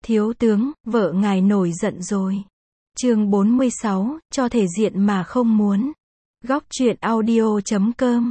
Thiếu tướng, vợ ngài nổi giận rồi. Chương 46, cho thể diện mà không muốn. Góc truyện audio.com.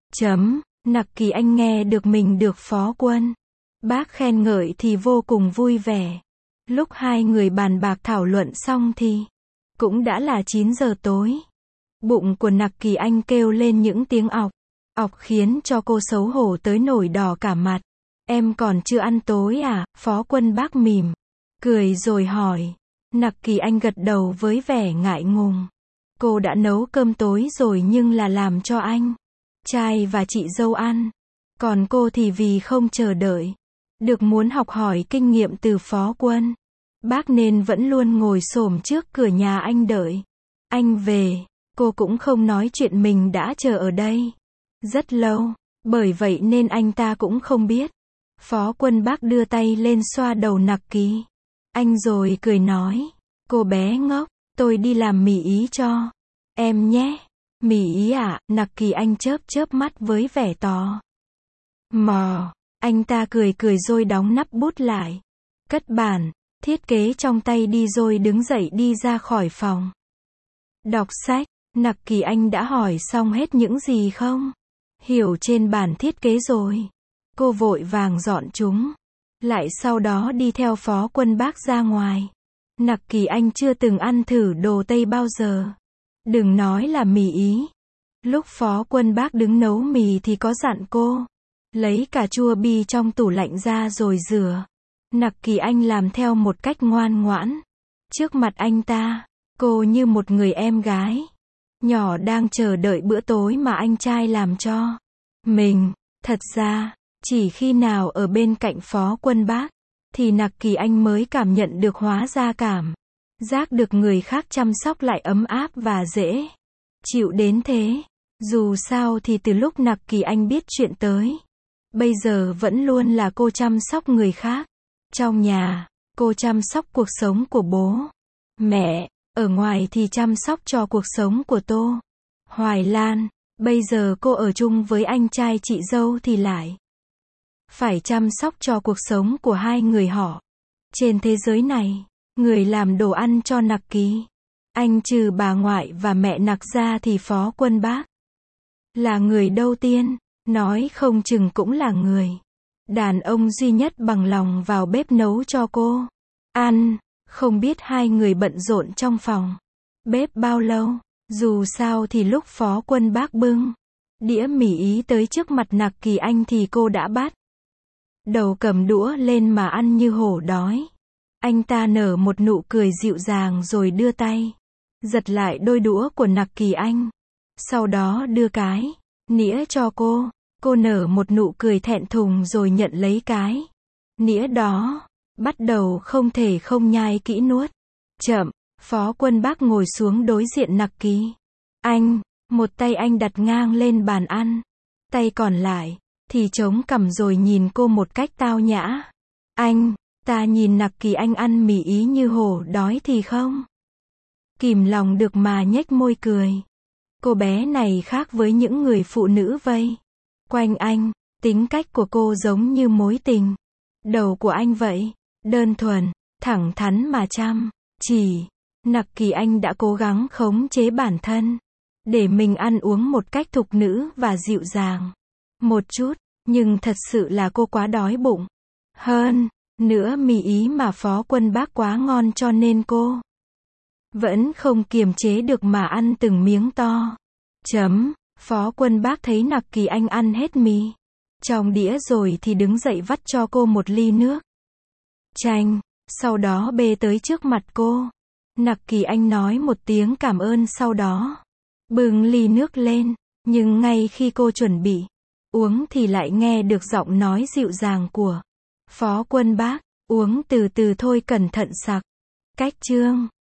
Nặc Kỳ Anh nghe được mình được phó quân bác khen ngợi thì vô cùng vui vẻ. Lúc hai người bàn bạc thảo luận xong thì cũng đã là 9 giờ tối. Bụng của Nặc Kỳ Anh kêu lên những tiếng ọc, ọc khiến cho cô xấu hổ tới nổi đỏ cả mặt. Em còn chưa ăn tối à? Phó quân bác mỉm cười rồi hỏi. Nặc Kỳ Anh gật đầu với vẻ ngại ngùng. Cô đã nấu cơm tối rồi nhưng là làm cho anh trai và chị dâu ăn. Còn cô thì vì không chờ đợi được muốn học hỏi kinh nghiệm từ phó quân bác nên vẫn luôn ngồi xổm trước cửa nhà anh đợi anh về. Cô cũng không nói chuyện mình đã chờ ở đây rất lâu, bởi vậy nên anh ta cũng không biết. Phó quân bác đưa tay lên xoa đầu Nặc Kỳ Anh rồi cười nói. Cô bé ngốc, tôi đi làm mì Ý cho em nhé. Mì Ý à? Nặc Kỳ Anh chớp chớp mắt với vẻ tò mò. Anh ta cười cười rồi đóng nắp bút lại, cất bản thiết kế trong tay đi rồi đứng dậy đi ra khỏi phòng. Đọc sách. Nặc Kỳ Anh đã hỏi xong hết những gì không hiểu trên bản thiết kế rồi. Cô vội vàng dọn chúng lại, sau đó đi theo phó quân bác ra ngoài. Nặc Kỳ Anh chưa từng ăn thử đồ Tây bao giờ, đừng nói là mì Ý. Lúc phó quân bác đứng nấu mì thì có dặn cô lấy cà chua bi trong tủ lạnh ra rồi rửa. Nặc Kỳ Anh làm theo một cách ngoan ngoãn. Trước mặt anh ta, cô như một người em gái nhỏ đang chờ đợi bữa tối mà anh trai làm cho mình. Thật ra, chỉ khi nào ở bên cạnh phó quân bác thì Nặc Kỳ Anh mới cảm nhận được hóa ra cảm giác được người khác chăm sóc lại ấm áp và dễ chịu đến thế. Dù sao thì từ lúc Nặc Kỳ Anh biết chuyện tới bây giờ vẫn luôn là cô chăm sóc người khác. Trong nhà, cô chăm sóc cuộc sống của bố mẹ, ở ngoài thì chăm sóc cho cuộc sống của Tô Hoài Lan. Bây giờ cô ở chung với anh trai chị dâu thì lại phải chăm sóc cho cuộc sống của hai người họ. Trên thế giới này, người làm đồ ăn cho Nặc Kỳ Anh trừ bà ngoại và mẹ Nặc ra thì phó quân bác là người đầu tiên, nói không chừng cũng là người đàn ông duy nhất bằng lòng vào bếp nấu cho cô ăn. Không biết hai người bận rộn trong phòng bếp bao lâu. Dù sao thì lúc phó quân bác bưng đĩa mì Ý tới trước mặt Nặc Kỳ Anh thì cô đã bắt đầu cầm đũa lên mà ăn như hổ đói. Anh ta nở một nụ cười dịu dàng rồi đưa tay giật lại đôi đũa của Nặc Kỳ Anh, sau đó đưa cái nĩa cho cô. Cô nở một nụ cười thẹn thùng rồi nhận lấy cái nĩa đó, bắt đầu không thể không nhai kỹ nuốt chậm. Phó quân bác ngồi xuống đối diện Nặc Kỳ Anh, một tay anh đặt ngang lên bàn ăn, tay còn lại thì chống cằm rồi nhìn cô một cách tao nhã. Anh ta nhìn Nặc Kỳ Anh ăn mì Ý như hổ đói thì không kìm lòng được mà nhếch môi cười. Cô bé này khác với những người phụ nữ vây quanh anh. Tính cách của cô giống như mối tình đầu của anh vậy, đơn thuần, thẳng thắn mà chăm chỉ. Nặc Kỳ Anh đã cố gắng khống chế bản thân để mình ăn uống một cách thục nữ và dịu dàng một chút, nhưng thật sự là cô quá đói bụng. Hơn nữa mì Ý mà phó quân bác quá ngon cho nên cô vẫn không kiềm chế được mà ăn từng miếng to. Phó quân bác thấy Nặc Kỳ Anh ăn hết mì trong đĩa rồi thì đứng dậy vắt cho cô một ly nước chanh, sau đó bê tới trước mặt cô. Nặc Kỳ Anh nói một tiếng cảm ơn sau đó bưng ly nước lên, nhưng ngay khi cô chuẩn bị uống thì lại nghe được giọng nói dịu dàng của phó quân bác. Uống từ từ thôi, cẩn thận sặc. Cách chương